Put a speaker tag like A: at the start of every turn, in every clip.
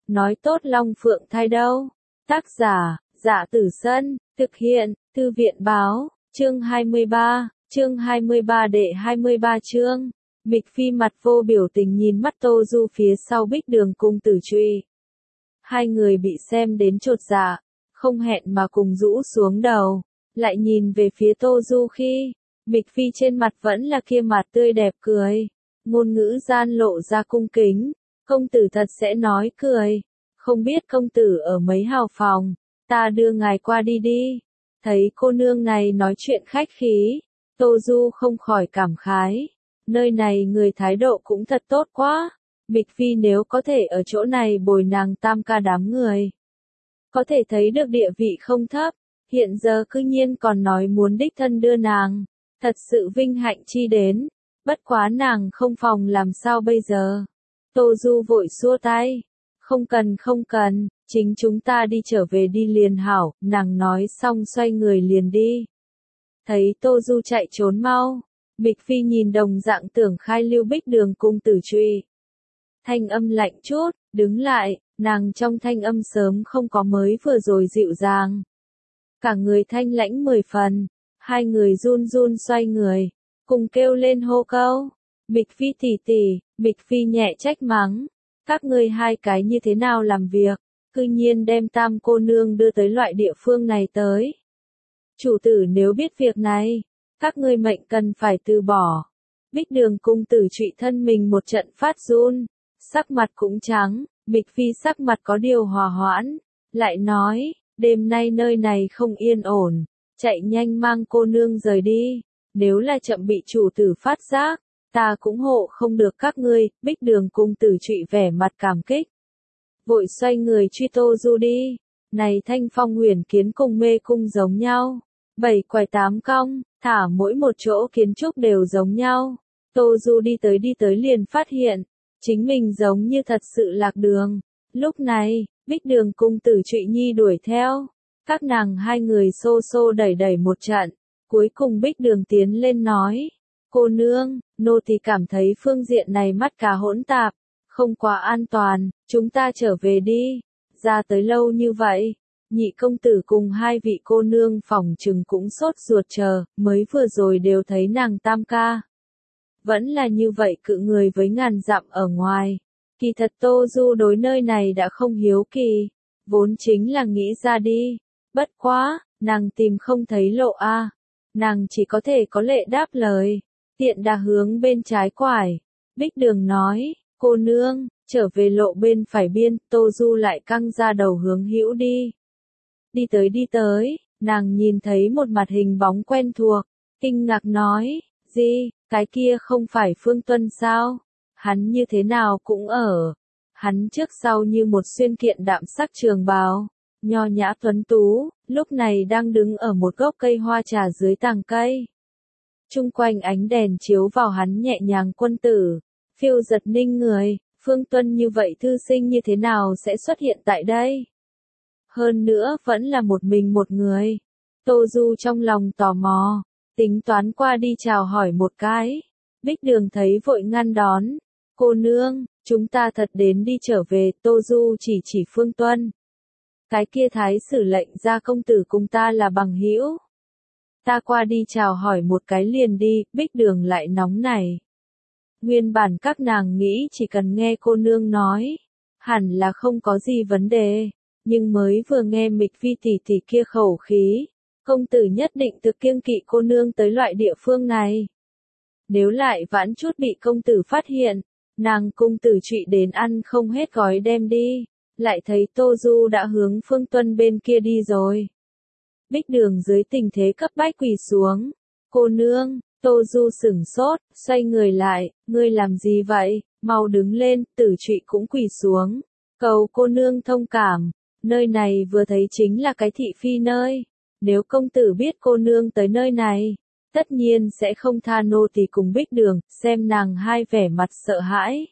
A: nói tốt Long Phượng thai đâu. Tác giả, Dạ Tử Sân, thực hiện, Thư viện Báo, chương 23 đệ 23 chương. Mịch Phi mặt vô biểu tình nhìn mắt Tô Du phía sau Bích Đường cung Tử Trụy. Hai người bị xem đến chột dạ, không hẹn mà cùng rũ xuống đầu, lại nhìn về phía Tô Du khi, Mịch Phi trên mặt vẫn là kia mặt tươi đẹp cười, ngôn ngữ gian lộ ra cung kính, công tử thật sẽ nói cười, không biết công tử ở mấy hào phòng, ta đưa ngài qua đi đi. Thấy cô nương này nói chuyện khách khí, Tô Du không khỏi cảm khái, nơi này người thái độ cũng thật tốt quá, Mịch Phi nếu có thể ở chỗ này bồi nàng tam ca đám người. Có thể thấy được địa vị không thấp, hiện giờ cư nhiên còn nói muốn đích thân đưa nàng, thật sự vinh hạnh chi đến, bất quá nàng không phòng làm sao bây giờ. Tô Du vội xua tay, không cần, chính chúng ta đi trở về đi liền hảo, nàng nói xong xoay người liền đi. Thấy Tô Du chạy trốn mau, Mịch Phi nhìn đồng dạng tưởng khai lưu Bích Đường cung Tử Trụy. Thanh âm lạnh chút, đứng lại, nàng trong thanh âm sớm không có mới vừa rồi dịu dàng. Cả người thanh lãnh 10 phần, hai người run run xoay người, cùng kêu lên hô câu. Mịch Phi tỷ tỷ, Mịch Phi nhẹ trách mắng, các ngươi hai cái như thế nào làm việc, cư nhiên đem tam cô nương đưa tới loại địa phương này tới. Chủ tử nếu biết việc này, các ngươi mệnh cần phải từ bỏ. Bích Đường cung Tử Trụy thân mình một trận phát run, sắc mặt cũng trắng, Mịch Phi sắc mặt có điều hòa hoãn, lại nói, đêm nay nơi này không yên ổn, chạy nhanh mang cô nương rời đi, nếu là chậm bị chủ tử phát giác, ta cũng hộ không được các ngươi. Bích Đường cung Tử Trụy vẻ mặt cảm kích, vội xoay người truy Tô Du đi. Này Thanh Phong Huyền Kiến cùng mê cung giống nhau, 7 quải 8 cong, thả mỗi một chỗ kiến trúc đều giống nhau. Tô Du đi tới liền phát hiện, chính mình giống như thật sự lạc đường. Lúc này, Bích Đường cung Tử Trụy nhi đuổi theo, các nàng hai người xô xô đẩy đẩy một trận, cuối cùng Bích Đường tiến lên nói, cô nương, nô tỳ cảm thấy phương diện này mắt cá hỗn tạp, không quá an toàn, chúng ta trở về đi. Ra tới lâu như vậy, nhị công tử cùng hai vị cô nương phòng trừng cũng sốt ruột chờ, mới vừa rồi đều thấy nàng tam ca. Vẫn là như vậy cự người với ngàn dặm ở ngoài. Kỳ thật Tô Du đối nơi này đã không hiếu kỳ, vốn chính là nghĩ ra đi. Bất quá, nàng tìm không thấy lộ a, nàng chỉ có thể có lệ đáp lời, tiện đà hướng bên trái quải. Bích Đường nói, cô nương, trở về lộ bên phải biên. Tô Du lại căng ra đầu hướng hữu đi. Đi tới, nàng nhìn thấy một mặt hình bóng quen thuộc, kinh ngạc nói, gì, cái kia không phải Phương Tuân sao? Hắn như thế nào cũng ở. Hắn trước sau như một xuyên kiện đạm sắc trường bào, nho nhã tuấn tú, lúc này đang đứng ở một gốc cây hoa trà dưới tàng cây. Chung quanh ánh đèn chiếu vào hắn nhẹ nhàng quân tử, phiêu giật ninh người. Phương Tuân như vậy thư sinh như thế nào sẽ xuất hiện tại đây? Hơn nữa vẫn là một mình một người. Tô Du trong lòng tò mò, tính toán qua đi chào hỏi một cái. Bích Đường thấy vội ngăn đón. Cô nương, chúng ta thật đến đi trở về. Tô Du chỉ Phương Tuân. Cái kia thái sử lệnh ra công tử cùng ta là bằng hữu. Ta qua đi chào hỏi một cái liền đi. Bích Đường lại nóng này. Nguyên bản các nàng nghĩ chỉ cần nghe cô nương nói, hẳn là không có gì vấn đề, nhưng mới vừa nghe Mịch Phi tỷ tỷ kia khẩu khí, công tử nhất định thực kiêng kỵ cô nương tới loại địa phương này. Nếu lại vãn chút bị công tử phát hiện, nàng cung Tử Trụy đến ăn không hết gói đem đi, lại thấy Tô Du đã hướng Phương Tuân bên kia đi rồi. Bích Đường dưới tình thế cấp bách quỳ xuống, cô nương. Tô Du sửng sốt, xoay người lại, ngươi làm gì vậy, mau đứng lên. Tử Trụy cũng quỳ xuống, cầu cô nương thông cảm, nơi này vừa thấy chính là cái thị phi nơi, nếu công tử biết cô nương tới nơi này, tất nhiên sẽ không tha nô tỳ cùng Bích Đường. Xem nàng hai vẻ mặt sợ hãi.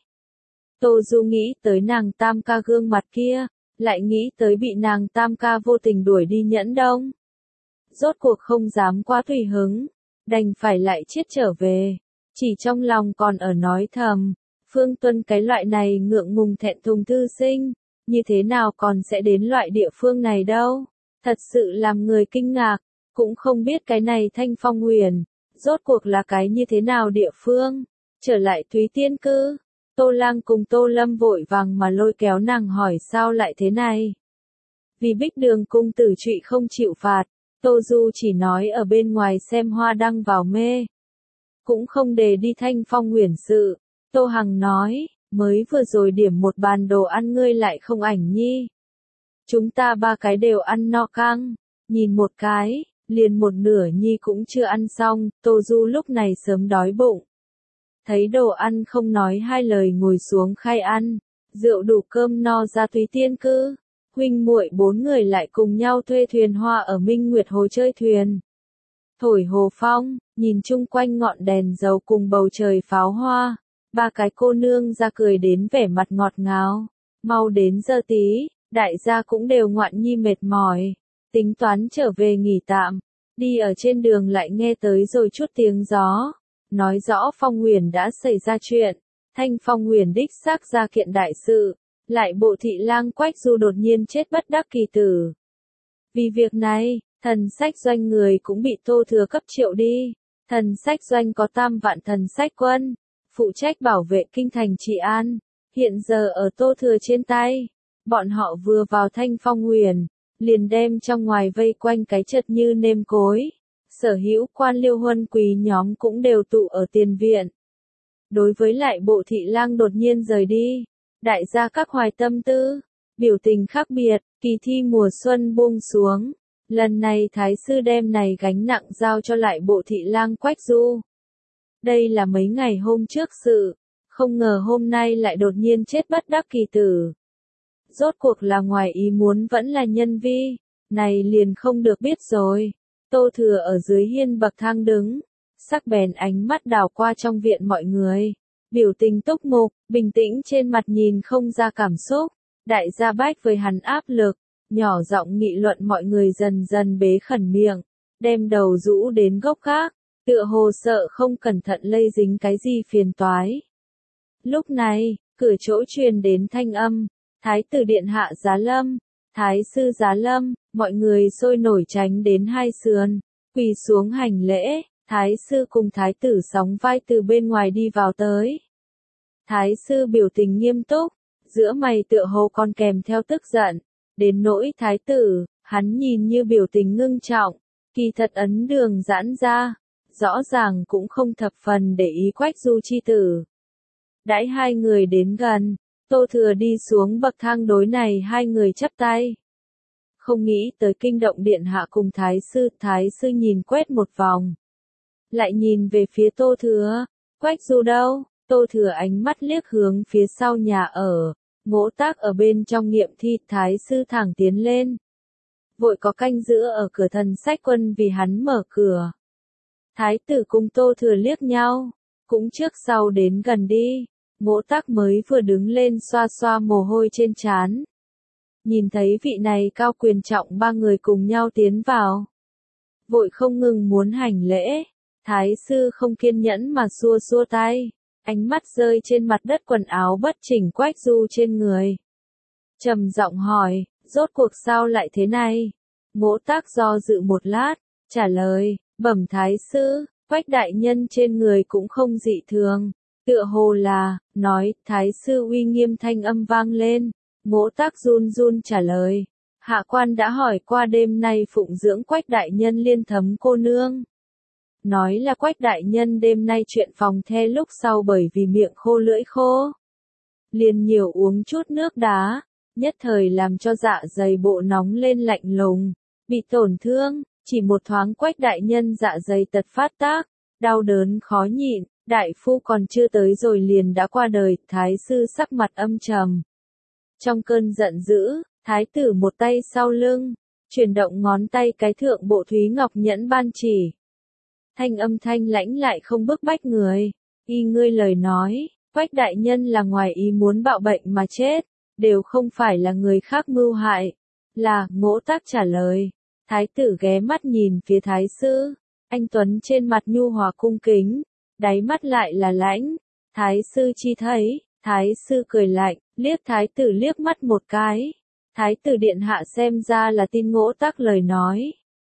A: Tô Du nghĩ tới nàng tam ca gương mặt kia, lại nghĩ tới bị nàng tam ca vô tình đuổi đi Nhẫn Đông. Rốt cuộc không dám quá tùy hứng, đành phải lại chiết trở về, chỉ trong lòng còn ở nói thầm, Phương Tuân cái loại này ngượng ngùng thẹn thùng thư sinh, như thế nào còn sẽ đến loại địa phương này đâu. Thật sự làm người kinh ngạc, cũng không biết cái này Thanh Phong Huyền, rốt cuộc là cái như thế nào địa phương. Trở lại Thúy Tiên Cư, Tô Lang cùng Tô Lâm vội vàng mà lôi kéo nàng hỏi sao lại thế này. Vì Bích Đường cung tử trụy không chịu phạt, Tô Du chỉ nói ở bên ngoài xem hoa đăng vào mê. Cũng không để đi Thanh Phong Huyền sự. Tô Hằng nói, mới vừa rồi điểm một bàn đồ ăn ngươi lại không ảnh nhi. Chúng ta ba cái đều ăn no căng, nhìn một cái, liền một nửa nhi cũng chưa ăn xong, Tô Du lúc này sớm đói bụng. Thấy đồ ăn không nói hai lời ngồi xuống khai ăn, rượu đủ cơm no ra Thúy Tiên Cư. Huynh muội 4 người lại cùng nhau thuê thuyền hoa ở Minh Nguyệt Hồ chơi thuyền. Thổi hồ phong, nhìn chung quanh ngọn đèn dầu cùng bầu trời pháo hoa, ba cái cô nương ra cười đến vẻ mặt ngọt ngào. Mau đến giờ tí, đại gia cũng đều ngoạn nhi mệt mỏi, tính toán trở về nghỉ tạm. Đi ở trên đường lại nghe tới rồi chút tiếng gió, nói rõ Phong Huyền đã xảy ra chuyện. Thanh Phong Huyền đích xác ra kiện đại sự, lại bộ thị lang Quách Du đột nhiên chết bất đắc kỳ tử. Vì việc này, thần sách doanh người cũng bị Tô Thừa cấp triệu đi. Thần sách doanh có 3 vạn thần sách quân, phụ trách bảo vệ kinh thành trị an, hiện giờ ở Tô Thừa trên tay. Bọn họ vừa vào Thanh Phong Huyền, liền đem trong ngoài vây quanh cái chật như nêm cối. Sở hữu quan liêu huân quý nhóm cũng đều tụ ở tiền viện. Đối với lại bộ thị lang đột nhiên rời đi, đại gia các hoài tâm tư, biểu tình khác biệt, kỳ thi mùa xuân buông xuống. Lần này Thái sư đem này gánh nặng giao cho lại bộ thị lang Quách Du. Đây là mấy ngày hôm trước sự, không ngờ hôm nay lại đột nhiên chết bất đắc kỳ tử. Rốt cuộc là ngoài ý muốn vẫn là nhân vi, này liền không được biết rồi. Tô Thừa ở dưới hiên bậc thang đứng, sắc bén ánh mắt đảo qua trong viện mọi người. Biểu tình túc mục, bình tĩnh trên mặt nhìn không ra cảm xúc. Đại gia bách với hắn áp lực, nhỏ giọng nghị luận mọi người dần dần bế khẩn miệng, đem đầu rũ đến gốc gác, tựa hồ sợ không cẩn thận lây dính cái gì phiền toái. Lúc này, cửa chỗ truyền đến thanh âm, Thái tử điện hạ Giá Lâm, Thái sư Giá Lâm, mọi người sôi nổi tránh đến hai sườn, quỳ xuống hành lễ. Thái sư cùng thái tử sóng vai từ bên ngoài đi vào tới. Thái sư biểu tình nghiêm túc, giữa mày tựa hồ còn kèm theo tức giận. Đến nỗi thái tử, hắn nhìn như biểu tình ngưng trọng, kỳ thật ấn đường giãn ra, rõ ràng cũng không thập phần để ý Quách Du chi tử. Đãi hai người đến gần, Tô Thừa đi xuống bậc thang đối này hai người chắp tay. Không nghĩ tới kinh động điện hạ cùng thái sư nhìn quét một vòng. Lại nhìn về phía Tô Thừa, Quách Du đâu? Tô Thừa ánh mắt liếc hướng phía sau nhà ở, Ngỗ Tác ở bên trong nghiệm thi, thái sư thẳng tiến lên. Vội có canh giữ ở cửa thần sách quân vì hắn mở cửa. Thái tử cùng Tô Thừa liếc nhau, cũng trước sau đến gần đi, Ngỗ Tác mới vừa đứng lên xoa xoa mồ hôi trên trán. Nhìn thấy vị này cao quyền trọng ba người cùng nhau tiến vào. Vội không ngừng muốn hành lễ. Thái sư không kiên nhẫn mà xua xua tay, ánh mắt rơi trên mặt đất quần áo bất chỉnh Quách Du trên người. Trầm giọng hỏi, rốt cuộc sao lại thế này? Ngỗ Tác do dự một lát, trả lời, bẩm thái sư, Quách đại nhân trên người cũng không dị thường, tựa hồ là, nói, thái sư uy nghiêm thanh âm vang lên. Ngỗ Tác run run trả lời, hạ quan đã hỏi qua đêm nay phụng dưỡng Quách đại nhân Liên Thấm cô nương. Nói là Quách đại nhân đêm nay chuyện phòng the lúc sau bởi vì miệng khô lưỡi khô. Liền nhiều uống chút nước đá, nhất thời làm cho dạ dày bộ nóng lên lạnh lùng, bị tổn thương, chỉ một thoáng Quách đại nhân dạ dày tật phát tác, đau đớn khó nhịn, đại phu còn chưa tới rồi liền đã qua đời, thái sư sắc mặt âm trầm. Trong cơn giận dữ, thái tử một tay sau lưng, chuyển động ngón tay cái thượng bộ thúy ngọc nhẫn ban chỉ. Thanh âm thanh lãnh lại không bức bách người, y ngươi lời nói, Quách đại nhân là ngoài ý muốn bạo bệnh mà chết, đều không phải là người khác mưu hại, là, Ngỗ Tác trả lời. Thái tử ghé mắt nhìn phía thái sư, anh tuấn trên mặt nhu hòa cung kính, đáy mắt lại là lãnh. Thái sư chi thấy, thái sư cười lạnh, Liếc thái tử liếc mắt một cái. Thái tử điện hạ xem ra là tin Ngỗ Tắc lời nói.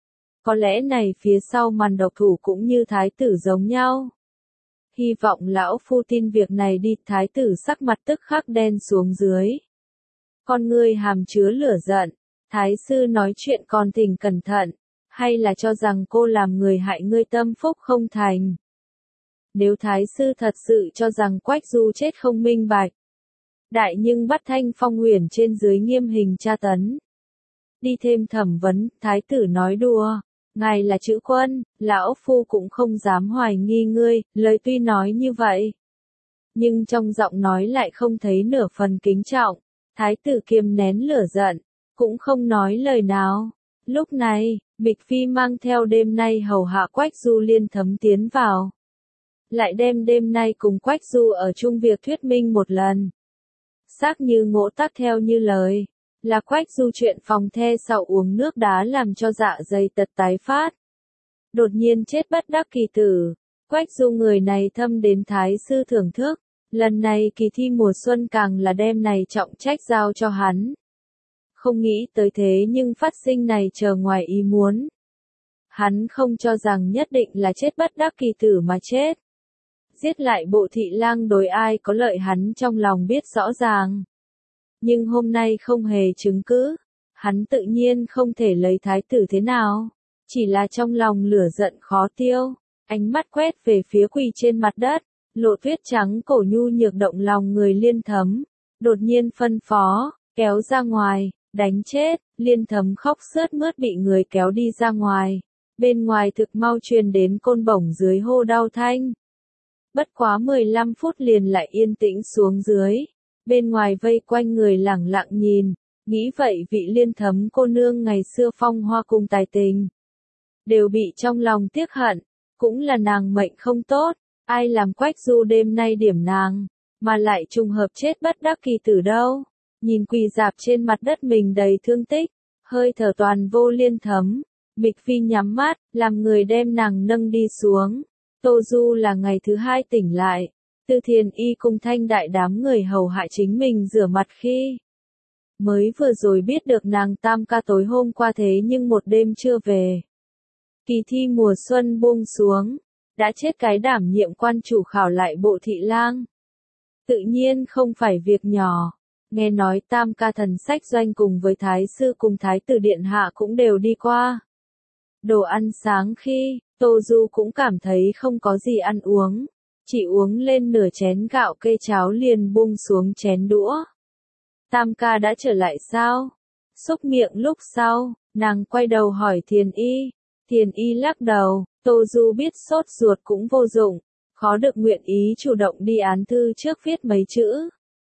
A: Có lẽ này phía sau màn độc thủ cũng như thái tử giống nhau. Hy vọng lão phu tin việc này đi. Thái tử sắc mặt tức khắc đen xuống dưới. Con ngươi hàm chứa lửa giận. Thái sư nói chuyện còn thỉnh cẩn thận. Hay là cho rằng cô làm người hại ngươi tâm phúc không thành. Nếu thái sư thật sự cho rằng Quách Du chết không minh bạch. Đại nhưng bắt Thanh Phong Huyền trên dưới nghiêm hình tra tấn. Đi thêm thẩm vấn, thái tử nói đùa. Ngài là chữ quân, lão phu cũng không dám hoài nghi ngươi, lời tuy nói như vậy. Nhưng trong giọng nói lại không thấy nửa phần kính trọng. Thái tử kiềm nén lửa giận, cũng không nói lời nào. Lúc này, Bịch Phi mang theo đêm nay hầu hạ Quách Du Liên Thấm tiến vào. Lại đem đêm nay cùng Quách Du ở chung việc thuyết minh một lần. Xác như Ngỗ Tắc theo như lời, là Quách Du chuyện phòng the sau uống nước đá làm cho dạ dày tật tái phát. Đột nhiên chết bất đắc kỳ tử, Quách Du người này thâm đến thái sư thưởng thức, lần này kỳ thi mùa xuân càng là đem này trọng trách giao cho hắn. Không nghĩ tới thế nhưng phát sinh này chờ ngoài ý muốn. Hắn không cho rằng nhất định là chết bất đắc kỳ tử mà chết. Giết lại Bộ Thị Lang đối ai có lợi hắn trong lòng biết rõ ràng. Nhưng hôm nay không hề chứng cứ, hắn tự nhiên không thể lấy thái tử thế nào. Chỉ là trong lòng lửa giận khó tiêu, ánh mắt quét về phía quỳ trên mặt đất, lộ tuyết trắng cổ nhu nhược động lòng người Liên Thấm. Đột nhiên phân phó, kéo ra ngoài, đánh chết, Liên Thấm khóc sướt mướt bị người kéo đi ra ngoài. Bên ngoài thực mau truyền đến côn bổng dưới hô đau thanh. Bất quá 15 phút liền lại yên tĩnh xuống dưới. Bên ngoài vây quanh người lẳng lặng nhìn. Nghĩ vậy vị Liên Thấm cô nương ngày xưa phong hoa cùng tài tình. Đều bị trong lòng tiếc hận. Cũng là nàng mệnh không tốt. Ai làm Quách Du đêm nay điểm nàng. Mà lại trùng hợp chết bất đắc kỳ tử đâu. Nhìn quỳ dạp trên mặt đất mình đầy thương tích. Hơi thở toàn vô Liên Thấm. Bịch Phi nhắm mắt, làm người đem nàng nâng đi xuống. Tô Du là ngày thứ hai tỉnh lại. Tư Thiền Y cùng Thanh đại đám người hầu hại chính mình rửa mặt khi. Mới vừa rồi biết được nàng tam ca tối hôm qua thế nhưng một đêm chưa về. Kỳ thi mùa xuân buông xuống. Đã chết cái đảm nhiệm quan chủ khảo lại Bộ Thị Lang. Tự nhiên không phải việc nhỏ. Nghe nói tam ca thần sách doanh cùng với thái sư cùng thái tử điện hạ cũng đều đi qua. Đồ ăn sáng khi, Tô Du cũng cảm thấy không có gì ăn uống. Chỉ uống lên nửa chén gạo kê cháo liền buông xuống chén đũa. Tam ca đã trở lại sao? Xúc miệng lúc sau, nàng quay đầu hỏi Thiền Y. Thiền Y lắc đầu, Tô Du biết sốt ruột cũng vô dụng. Khó được nguyện ý chủ động đi án thư trước viết mấy chữ.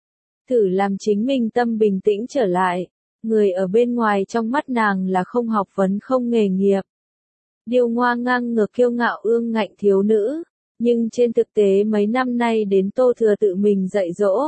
A: Thử làm chính mình tâm bình tĩnh trở lại. Người ở bên ngoài trong mắt nàng là không học vấn không nghề nghiệp. Điêu ngoa ngang ngược kiêu ngạo ương ngạnh thiếu nữ. Nhưng trên thực tế mấy năm nay đến Tô Thừa tự mình dạy dỗ.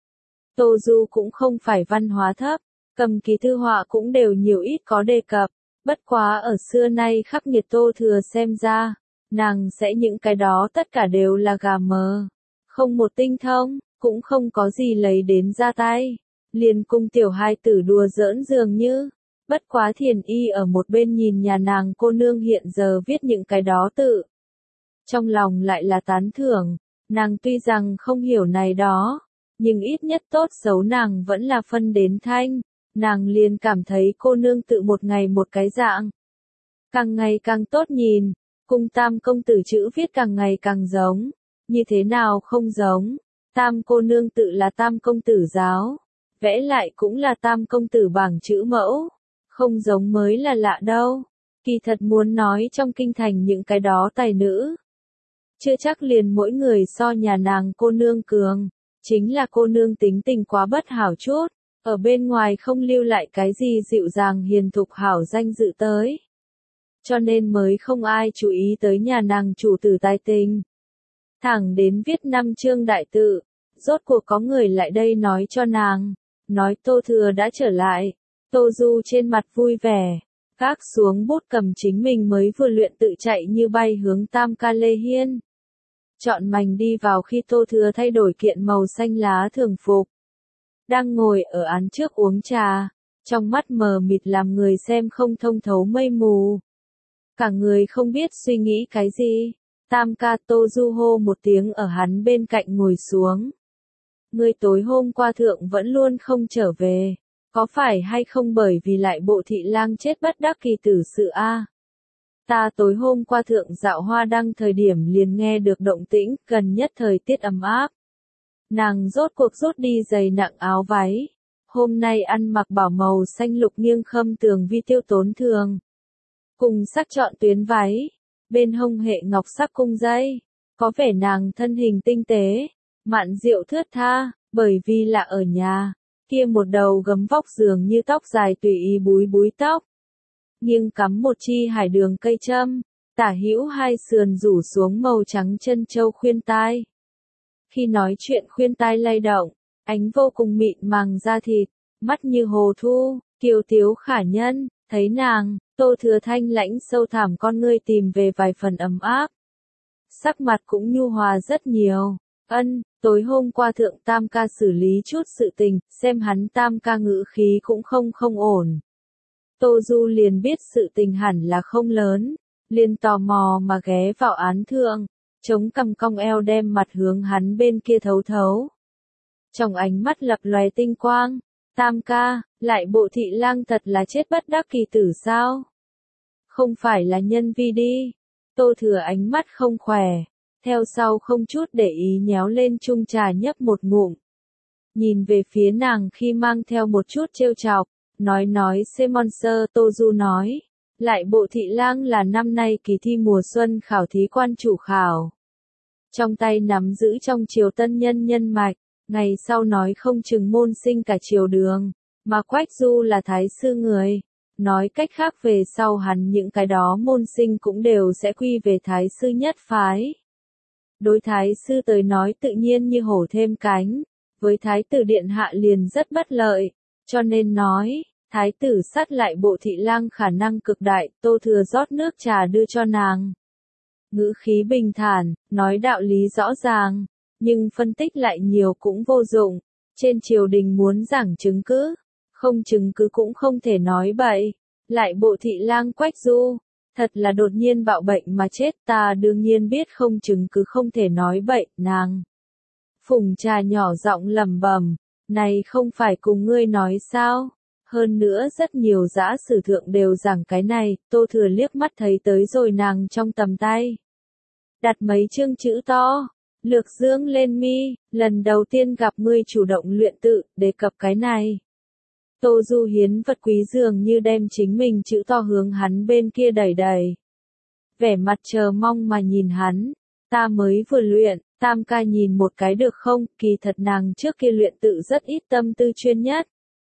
A: Tô Du cũng không phải văn hóa thấp. Cầm ký thư họa cũng đều nhiều ít có đề cập. Bất quá ở xưa nay khắc nghiệt Tô Thừa xem ra. Nàng sẽ những cái đó tất cả đều là gà mờ. Không một tinh thông, cũng không có gì lấy đến ra tay. Liền cung tiểu hai tử đùa giỡn dường như. Bất quá Thiền Y ở một bên nhìn nhà nàng cô nương hiện giờ viết những cái đó tự. Trong lòng lại là tán thưởng, nàng tuy rằng không hiểu này đó, nhưng ít nhất tốt xấu nàng vẫn là phân đến thanh. Nàng liền cảm thấy cô nương tự một ngày một cái dạng. Càng ngày càng tốt nhìn, cùng tam công tử chữ viết càng ngày càng giống. Như thế nào không giống, tam cô nương tự là tam công tử giáo. Vẽ lại cũng là tam công tử bảng chữ mẫu. Không giống mới là lạ đâu. Kỳ thật muốn nói trong kinh thành những cái đó tài nữ. Chưa chắc liền mỗi người so nhà nàng cô nương cường. Chính là cô nương tính tình quá bất hảo chút. Ở bên ngoài không lưu lại cái gì dịu dàng hiền thục hảo danh dự tới. Cho nên mới không ai chú ý tới nhà nàng chủ tử tài tình. Thẳng đến viết 5 chương đại tự. Rốt cuộc có người lại đây nói cho nàng. Nói Tô Thừa đã trở lại. Tô Du trên mặt vui vẻ. Gác xuống bút cầm chính mình mới vừa luyện tự chạy như bay hướng Tam Ca Lê Hiên. Chọn mảnh đi vào khi Tô Thừa thay đổi kiện màu xanh lá thường phục. đang ngồi ở án trước uống trà, trong mắt mờ mịt làm người xem không thông thấu mây mù. Cả người không biết suy nghĩ cái gì. Tam ca Tô Du hô một tiếng ở hắn bên cạnh ngồi xuống. Ngươi tối hôm qua thượng vẫn luôn không trở về, có phải hay không bởi vì lại bộ thị lang chết bất đắc kỳ tử sự a? Ta tối hôm qua thượng dạo hoa đăng thời điểm liền nghe được động tĩnh, gần nhất thời tiết ấm áp. Nàng rốt cuộc rút đi giày nặng áo váy. Hôm nay ăn mặc bảo màu xanh lục nghiêng khâm tường vi tiêu tốn thường. Cùng sắc chọn tuyến váy, bên hông hệ ngọc sắc cung dây. Có vẻ nàng thân hình tinh tế, mạn diệu thướt tha, bởi vì là ở nhà. Kia một đầu gấm vóc dường như tóc dài tùy ý búi búi tóc. Nghiêng cắm một chi hải đường cây châm, tả hữu hai sườn rủ xuống màu trắng chân châu khuyên tai. Khi nói chuyện khuyên tai lay động, ánh vô cùng mịn màng da thịt, mắt như hồ thu, kiều tiếu khả nhân, thấy nàng, Tô Thừa thanh lãnh sâu thẳm con ngươi tìm về vài phần ấm áp. Sắc mặt cũng nhu hòa rất nhiều. Tối hôm qua thượng tam ca xử lý chút sự tình, xem hắn tam ca ngữ khí cũng không ổn. Tô Du liền biết sự tình hẳn là không lớn, liền tò mò mà ghé vào án thượng, chống cằm cong eo đem mặt hướng hắn bên kia thấu thấu. Trong ánh mắt lập lòe tinh quang, tam ca, lại bộ thị lang thật là chết bất đắc kỳ tử sao? Không phải là nhân vi đi. Tô Thừa ánh mắt không khỏe, theo sau không chút để ý nhéo lên chung trà nhấp một ngụm. Nhìn về phía nàng khi mang theo một chút trêu chọc, nói Semonser. Tô Du nói, lại bộ thị lang là năm nay kỳ thi mùa xuân khảo thí quan chủ khảo. Trong tay nắm giữ trong triều tân nhân nhân mạch, ngày sau nói không chừng môn sinh cả triều đường, mà Quách Du là thái sư người. Nói cách khác về sau hắn những cái đó môn sinh cũng đều sẽ quy về thái sư nhất phái. Đối thái sư tới nói tự nhiên như hổ thêm cánh, với thái tử điện hạ liền rất bất lợi, cho nên nói, thái tử sát lại bộ thị lang khả năng cực đại. Tô Thừa rót nước trà đưa cho nàng. Ngữ khí bình thản, nói đạo lý rõ ràng, nhưng phân tích lại nhiều cũng vô dụng. Trên triều đình muốn giảng chứng cứ, không chứng cứ cũng không thể nói bậy. Lại bộ thị lang Quách Du, thật là đột nhiên bạo bệnh mà chết, ta đương nhiên biết không chứng cứ không thể nói bậy. Nàng phùng trà nhỏ giọng lẩm bẩm, này không phải cùng ngươi nói sao? Hơn nữa rất nhiều dã sử thượng đều giảng cái này. Tô Thừa liếc mắt thấy tới rồi nàng trong tầm tay. Đặt mấy chương chữ to, lược dương lên mi, lần đầu tiên gặp ngươi chủ động luyện tự, đề cập cái này. Tô Du hiến vật quý dường như đem chính mình chữ to hướng hắn bên kia đẩy đẩy. Vẻ mặt chờ mong mà nhìn hắn, ta mới vừa luyện, tam ca nhìn một cái được không? Kỳ thật nàng trước kia luyện tự rất ít tâm tư chuyên nhất.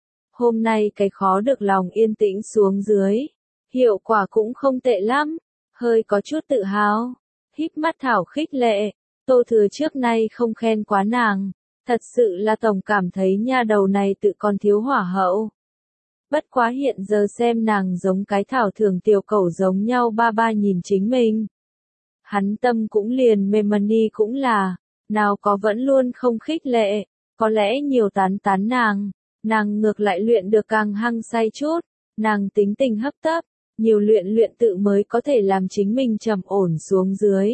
A: Hôm nay cái khó được lòng yên tĩnh xuống dưới, hiệu quả cũng không tệ lắm, hơi có chút tự hào. Híp mắt thảo khích lệ, Tô Thừa trước nay không khen quá nàng, thật sự là tổng cảm thấy nha đầu này tự còn thiếu hỏa hậu. Bất quá hiện giờ xem nàng giống cái thảo thường tiểu cẩu giống nhau ba ba nhìn chính mình. Hắn tâm cũng liền mềm đi cũng là, nào có vẫn luôn không khích lệ, có lẽ nhiều tán nàng ngược lại luyện được càng hăng say chút, nàng tính tình hấp tấp, nhiều luyện tự mới có thể làm chính mình trầm ổn xuống dưới.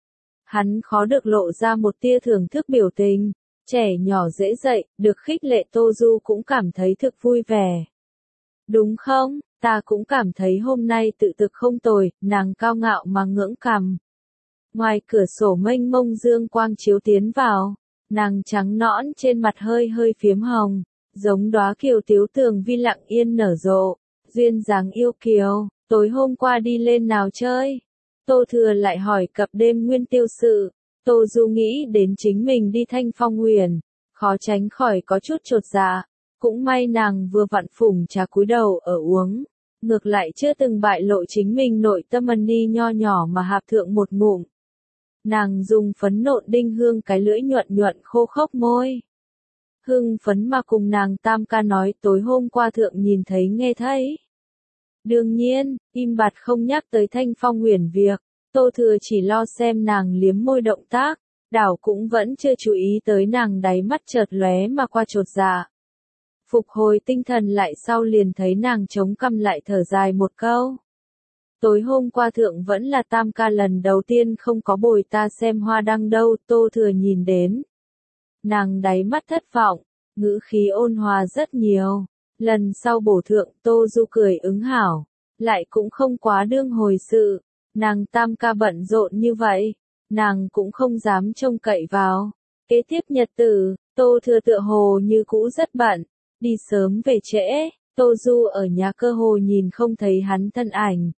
A: Hắn khó được lộ ra một tia thưởng thức biểu tình, trẻ nhỏ dễ dạy, được khích lệ Tô Du cũng cảm thấy thực vui vẻ. Đúng không, ta cũng cảm thấy hôm nay tự thực không tồi, nàng cao ngạo mà ngưỡng cằm. Ngoài cửa sổ mênh mông dương quang chiếu tiến vào, nàng trắng nõn trên mặt hơi phiếm hồng, giống đóa kiều tiếu tường vi lặng yên nở rộ, duyên dáng yêu kiều. Tối hôm qua đi lên nào chơi? Tô Thừa lại hỏi cập đêm nguyên tiêu sự. Tô Du nghĩ đến chính mình đi Thanh Phong Huyền, khó tránh khỏi có chút chột dạ. Cũng may nàng vừa vặn phủng trà cúi đầu ở uống, ngược lại chưa từng bại lộ chính mình nội tâm ni nho nhỏ mà hạp thượng một ngụm. Nàng dùng phấn nộn đinh hương cái lưỡi nhuận khô khốc môi. Hưng phấn mà cùng nàng tam ca nói tối hôm qua thượng nhìn thấy nghe thấy. Đương nhiên, im bặt không nhắc tới Thanh Phong Huyền việc, Tô Thừa chỉ lo xem nàng liếm môi động tác, đảo cũng vẫn chưa chú ý tới nàng đáy mắt chợt lóe mà qua chột dạ. Phục hồi tinh thần lại sau liền thấy nàng chống cằm lại thở dài một câu. Tối hôm qua thượng vẫn là Tam ca lần đầu tiên không có bồi ta xem hoa đăng đâu, Tô Thừa nhìn đến. Nàng đáy mắt thất vọng, ngữ khí ôn hòa rất nhiều. Lần sau bổ thượng Tô Du cười ứng hảo, lại cũng không quá đương hồi sự. Nàng Tam ca bận rộn như vậy, nàng cũng không dám trông cậy vào. Kế tiếp nhật tử, Tô Thừa tựa hồ như cũ rất bận, đi sớm về trễ, Tô Du ở nhà cơ hồ nhìn không thấy hắn thân ảnh.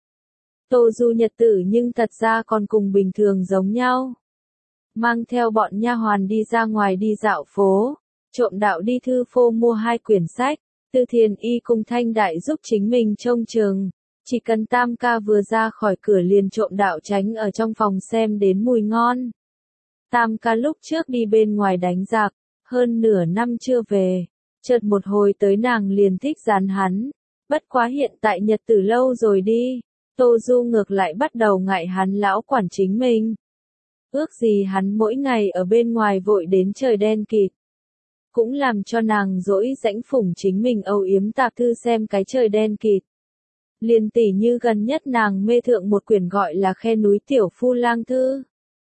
A: Tô Du nhật tử nhưng thật ra còn cùng bình thường giống nhau. Mang theo bọn nha hoàn đi ra ngoài đi dạo phố, trộm đạo đi thư phô mua 2 quyển sách, Tư Thiền Y cùng Thanh Đại giúp chính mình trông chừng. Chỉ cần Tam ca vừa ra khỏi cửa liền trộm đạo tránh ở trong phòng xem đến mùi ngon. Tam ca lúc trước đi bên ngoài đánh giặc, hơn nửa năm chưa về, chợt một hồi tới nàng liền thích giàn hắn. Bất quá hiện tại nhật tử lâu rồi đi, Tô Du ngược lại bắt đầu ngại hắn lão quản chính mình. Ước gì hắn mỗi ngày ở bên ngoài vội đến trời đen kịt. Cũng làm cho nàng dỗi rãnh phủng chính mình âu yếm tạp thư xem cái trời đen kịt. Liền tỉ như gần nhất nàng mê thượng một quyển gọi là Khe núi tiểu phu lang thư.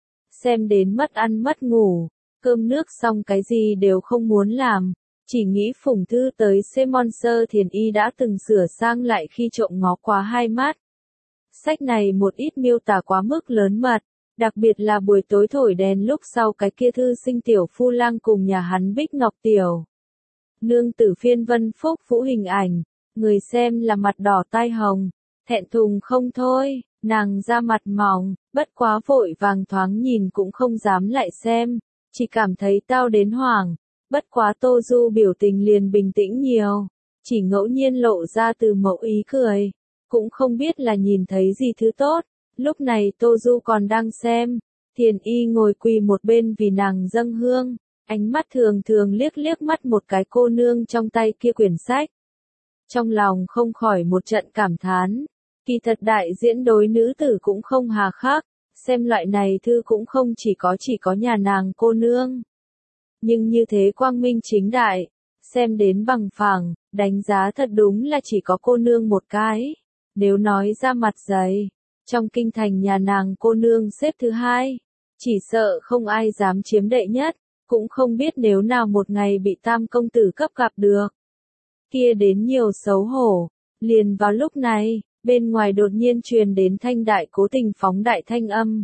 A: Xem đến mất ăn mất ngủ, cơm nước xong cái gì đều không muốn làm, chỉ nghĩ phủng thư tới Monster Thiền Y đã từng sửa sang lại khi trộm ngó quá 2 mắt. Sách này một ít miêu tả quá mức lớn mật, đặc biệt là buổi tối thổi đèn lúc sau cái kia thư sinh tiểu phu lang cùng nhà hắn Bích Ngọc tiểu nương tử phiên vân phúc vũ hình ảnh, người xem là mặt đỏ tai hồng, thẹn thùng không thôi, nàng ra mặt mỏng, bất quá vội vàng thoáng nhìn cũng không dám lại xem, chỉ cảm thấy tao đến hoảng, bất quá Tô Du biểu tình liền bình tĩnh nhiều, chỉ ngẫu nhiên lộ ra từ mẫu ý cười, cũng không biết là nhìn thấy gì thứ tốt. Lúc này Tô Du còn đang xem, Thiền Y ngồi quỳ một bên vì nàng dâng hương, ánh mắt thường thường liếc liếc mắt một cái cô nương trong tay kia quyển sách. Trong lòng không khỏi một trận cảm thán, kỳ thật đại diễn đối nữ tử cũng không hà khắc, xem loại này thư cũng không chỉ có nhà nàng cô nương. Nhưng như thế quang minh chính đại, xem đến bằng phẳng, đánh giá thật đúng là chỉ có cô nương một cái, nếu nói ra mặt dày. Trong kinh thành nhà nàng cô nương xếp thứ 2, chỉ sợ không ai dám chiếm đệ nhất, cũng không biết nếu nào một ngày bị Tam công tử cấp gặp được. Kia đến nhiều xấu hổ, liền vào lúc này, bên ngoài đột nhiên truyền đến Thanh Đại cố tình phóng đại thanh âm.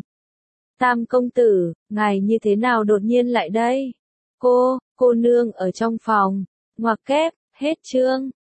A: Tam công tử, ngài như thế nào đột nhiên lại đây? Cô nương ở trong phòng, ngoặc kép, hết chương.